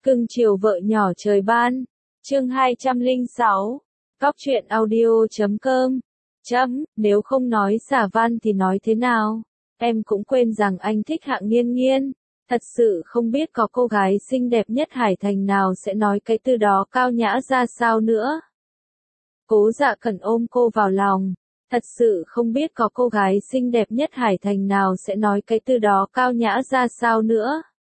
Cưng chiều vợ nhỏ trời ban. Chương 206. Cóc truyện audio.com. Nếu không nói xả van thì nói thế nào? Em cũng quên rằng anh thích Hạng Nghiên Nghiên. Thật sự không biết có cô gái xinh đẹp nhất Hải Thành nào sẽ nói cái từ đó cao nhã ra sao nữa. Cố Dạ Cẩn ôm cô vào lòng. Thật sự không biết có cô gái xinh đẹp nhất Hải Thành nào sẽ nói cái từ đó cao nhã ra sao nữa.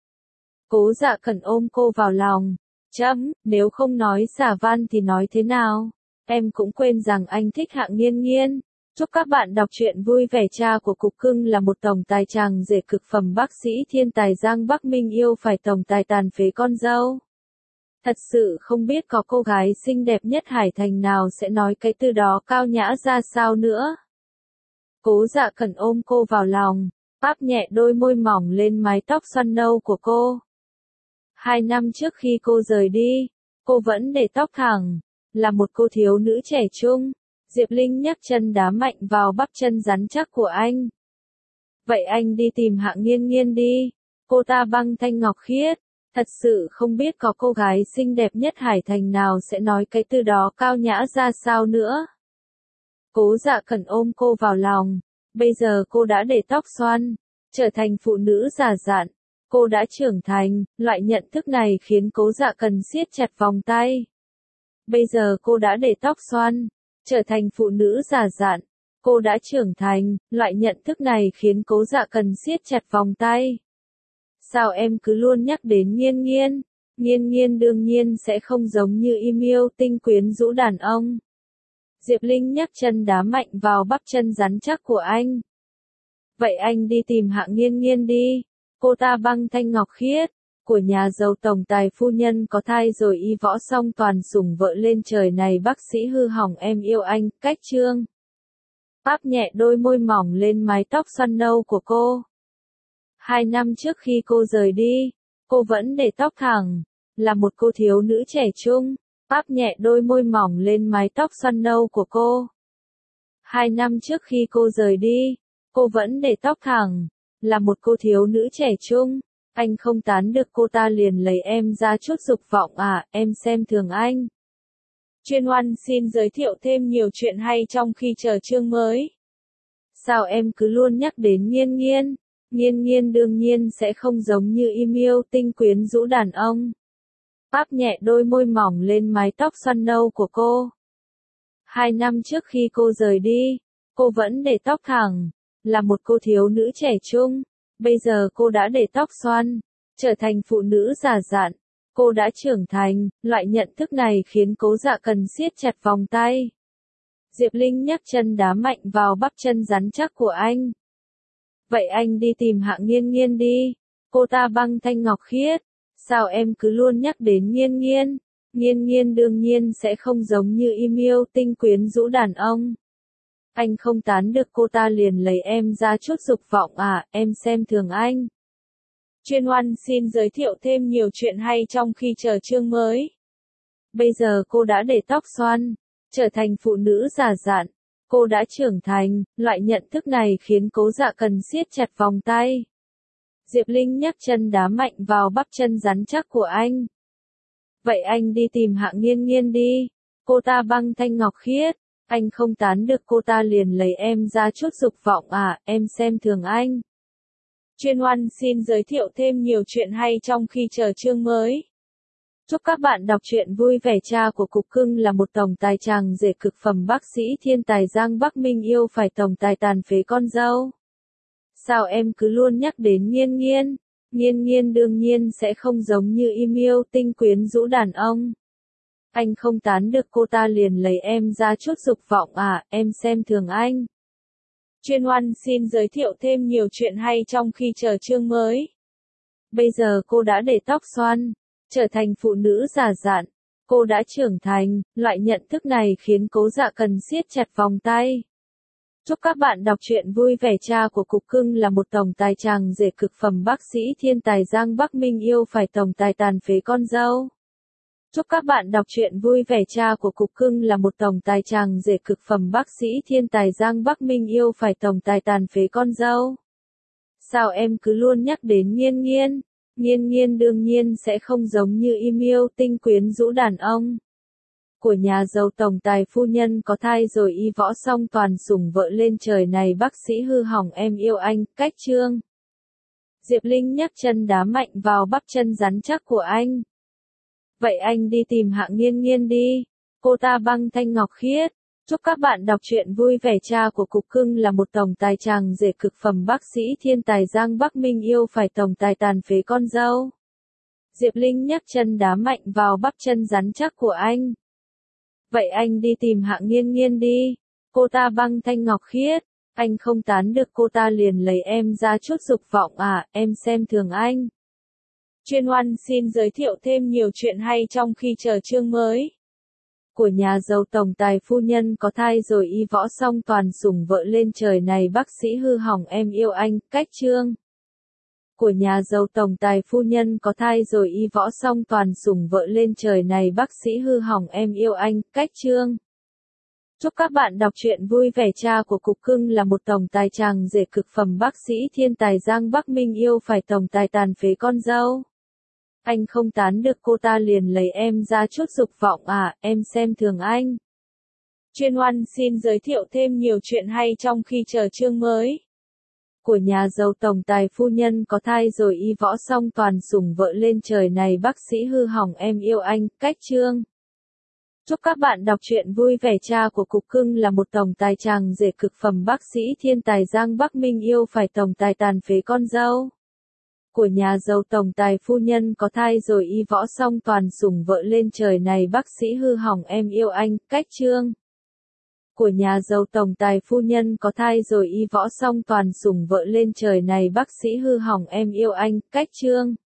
Cố Dạ Cẩn ôm cô vào lòng. Nếu không nói xả van thì nói thế nào? Em cũng quên rằng anh thích Hạng Nghiên Nghiên. Chúc các bạn đọc truyện vui vẻ. Cha của Cục Cưng là một tổng tài chàng rể cực phẩm, bác sĩ thiên tài Giang Bắc Minh yêu phải tổng tài tàn phế con dâu. Thật sự không biết có cô gái xinh đẹp nhất Hải Thành nào sẽ nói cái từ đó cao nhã ra sao nữa. Cố Dạ Cẩn ôm cô vào lòng, áp nhẹ đôi môi mỏng lên mái tóc xoăn nâu của cô. 2 năm trước khi cô rời đi, cô vẫn để tóc thẳng, là một cô thiếu nữ trẻ trung. Diệp Linh nhấc chân đá mạnh vào bắp chân rắn chắc của anh. Vậy anh đi tìm Hạng Nghiên Nghiên đi. Cô ta băng thanh ngọc khiết. Thật sự không biết có cô gái xinh đẹp nhất Hải Thành nào sẽ nói cái từ đó cao nhã ra sao nữa. Cố Dạ Cẩn ôm cô vào lòng. Bây giờ cô đã để tóc xoăn, trở thành phụ nữ già dặn. Cô đã trưởng thành, loại nhận thức này khiến Cố Dạ Cẩn siết chặt vòng tay. Bây giờ cô đã để tóc xoăn, trở thành phụ nữ già dặn. Cô đã trưởng thành, loại nhận thức này khiến Cố Dạ Cẩn siết chặt vòng tay. Sao em cứ luôn nhắc đến Nghiên Nghiên? Nghiên Nghiên đương nhiên sẽ không giống như im yêu tinh quyến rũ đàn ông. Diệp Linh nhấc chân đá mạnh vào bắp chân rắn chắc của anh. Vậy anh đi tìm Hạng Nghiên Nghiên đi. Cô ta băng thanh ngọc khiết, của nhà giàu tổng tài phu nhân có thai rồi y võ song toàn sủng vợ lên trời này, bác sĩ hư hỏng em yêu anh, cách chương. Áp nhẹ đôi môi mỏng lên mái tóc xoăn nâu của cô. 2 năm trước khi cô rời đi, cô vẫn để tóc thẳng, là một cô thiếu nữ trẻ trung. Áp nhẹ đôi môi mỏng lên mái tóc xoăn nâu của cô. 2 năm trước khi cô rời đi, cô vẫn để tóc thẳng, là một cô thiếu nữ trẻ trung. Anh không tán được cô ta liền lấy em ra chút dục vọng à, em xem thường anh. Chuyên Oan xin giới thiệu thêm nhiều chuyện hay trong khi chờ chương mới. Sao em cứ luôn nhắc đến Nghiên Nghiên? Nghiên Nghiên đương nhiên sẽ không giống như im yêu tinh quyến rũ đàn ông. Áp nhẹ đôi môi mỏng lên mái tóc xoăn nâu của cô. 2 năm trước khi cô rời đi, cô vẫn để tóc thẳng, là một cô thiếu nữ trẻ trung. Bây giờ cô đã để tóc xoăn, trở thành phụ nữ già dặn. Cô đã trưởng thành, loại nhận thức này khiến Cố Dạ Cẩn siết chặt vòng tay. Diệp Linh nhấc chân đá mạnh vào bắp chân rắn chắc của anh. Vậy anh đi tìm Hạng Nghiên Nghiên đi. Cô ta băng thanh ngọc khiết. Sao em cứ luôn nhắc đến Nghiên Nghiên? Nghiên Nghiên đương nhiên sẽ không giống như im yêu tinh quyến rũ đàn ông. Anh không tán được cô ta liền lấy em ra chút dục vọng à, em xem thường anh. Chuyên Oan xin giới thiệu thêm nhiều chuyện hay trong khi chờ chương mới. Bây giờ cô đã để tóc xoăn, trở thành phụ nữ già dặn. Cô đã trưởng thành, loại nhận thức này khiến Cố Dạ Cẩn siết chặt vòng tay. Diệp Linh nhấc chân đá mạnh vào bắp chân rắn chắc của anh. Vậy anh đi tìm Hạng Nghiên Nghiên đi. Cô ta băng thanh ngọc khiết. Anh không tán được cô ta liền lấy em ra chút dục vọng à, em xem thường anh. Chuyên Oan xin giới thiệu thêm nhiều chuyện hay trong khi chờ chương mới. Chúc các bạn đọc truyện vui vẻ. Cha của Cục Cưng là một tổng tài chàng rể cực phẩm, bác sĩ thiên tài Giang Bắc Minh yêu phải tổng tài tàn phế con dâu. Sao em cứ luôn nhắc đến Nghiên Nghiên? Nghiên Nghiên đương nhiên sẽ không giống như im yêu tinh quyến rũ đàn ông. Anh không tán được cô ta liền lấy em ra chút dục vọng à, em xem thường anh. Chuyên Oan xin giới thiệu thêm nhiều chuyện hay trong khi chờ chương mới. Bây giờ cô đã để tóc xoăn, trở thành phụ nữ già dặn. Cô đã trưởng thành, loại nhận thức này khiến Cố Dạ Cẩn siết chặt vòng tay. Chúc các bạn đọc truyện vui vẻ. Cha của Cục Cưng là một tổng tài chàng rể cực phẩm, bác sĩ thiên tài Giang Bắc Minh yêu phải tổng tài tàn phế con dâu. Chúc các bạn đọc truyện vui vẻ. Cha của Cục Cưng là một tổng tài chàng rể cực phẩm, bác sĩ thiên tài Giang Bắc Minh yêu phải tổng tài tàn phế con dâu. Sao em cứ luôn nhắc đến Nghiên Nghiên? Nghiên nghiên đương nhiên sẽ không giống như im yêu tinh quyến rũ đàn ông. Của nhà giàu tổng tài phu nhân có thai rồi y võ song toàn sủng vợ lên trời này bác sĩ hư hỏng em yêu anh, cách chương. Diệp Linh nhấc chân đá mạnh vào bắp chân rắn chắc của anh. Vậy anh đi tìm Hạng Nghiên Nghiên đi. Cô ta băng thanh ngọc khiết. Chúc các bạn đọc truyện vui vẻ. Cha của Cục Cưng là một tổng tài chàng rể cực phẩm, bác sĩ thiên tài Giang Bắc Minh yêu phải tổng tài tàn phế con dâu. Diệp Linh nhấc chân đá mạnh vào bắp chân rắn chắc của anh. Vậy anh đi tìm Hạng Nghiên Nghiên đi. Cô ta băng thanh ngọc khiết. Anh không tán được cô ta liền lấy em ra chút dục vọng à, em xem thường anh. Chuyên Oan xin giới thiệu thêm nhiều chuyện hay trong khi chờ chương mới. Của nhà giàu tổng tài phu nhân có thai rồi y võ song toàn sủng vợ lên trời này bác sĩ hư hỏng em yêu anh, cách chương. Của nhà giàu tổng tài phu nhân có thai rồi y võ song toàn sủng vợ lên trời này bác sĩ hư hỏng em yêu anh, cách chương. Chúc các bạn đọc truyện vui vẻ. Cha của Cục Cưng là một tổng tài chàng rể cực phẩm, bác sĩ thiên tài Giang Bắc Minh yêu phải tổng tài tàn phế con dâu. Anh không tán được cô ta liền lấy em ra chút dục vọng à, em xem thường anh. Chuyên Oan xin giới thiệu thêm nhiều chuyện hay trong khi chờ chương mới. Của nhà giàu tổng tài phu nhân có thai rồi y võ song toàn sủng vợ lên trời này bác sĩ hư hỏng em yêu anh, cách chương. Chúc các bạn đọc truyện vui vẻ. Cha của Cục Cưng là một tổng tài chàng rể cực phẩm, bác sĩ thiên tài Giang Bắc Minh yêu phải tổng tài tàn phế con dâu. Của nhà giàu tổng tài phu nhân có thai rồi y võ song toàn sủng vợ lên trời này bác sĩ hư hỏng em yêu anh, cách chương. Của nhà giàu tổng tài phu nhân có thai rồi y võ song toàn sủng vợ lên trời này bác sĩ hư hỏng em yêu anh, cách chương.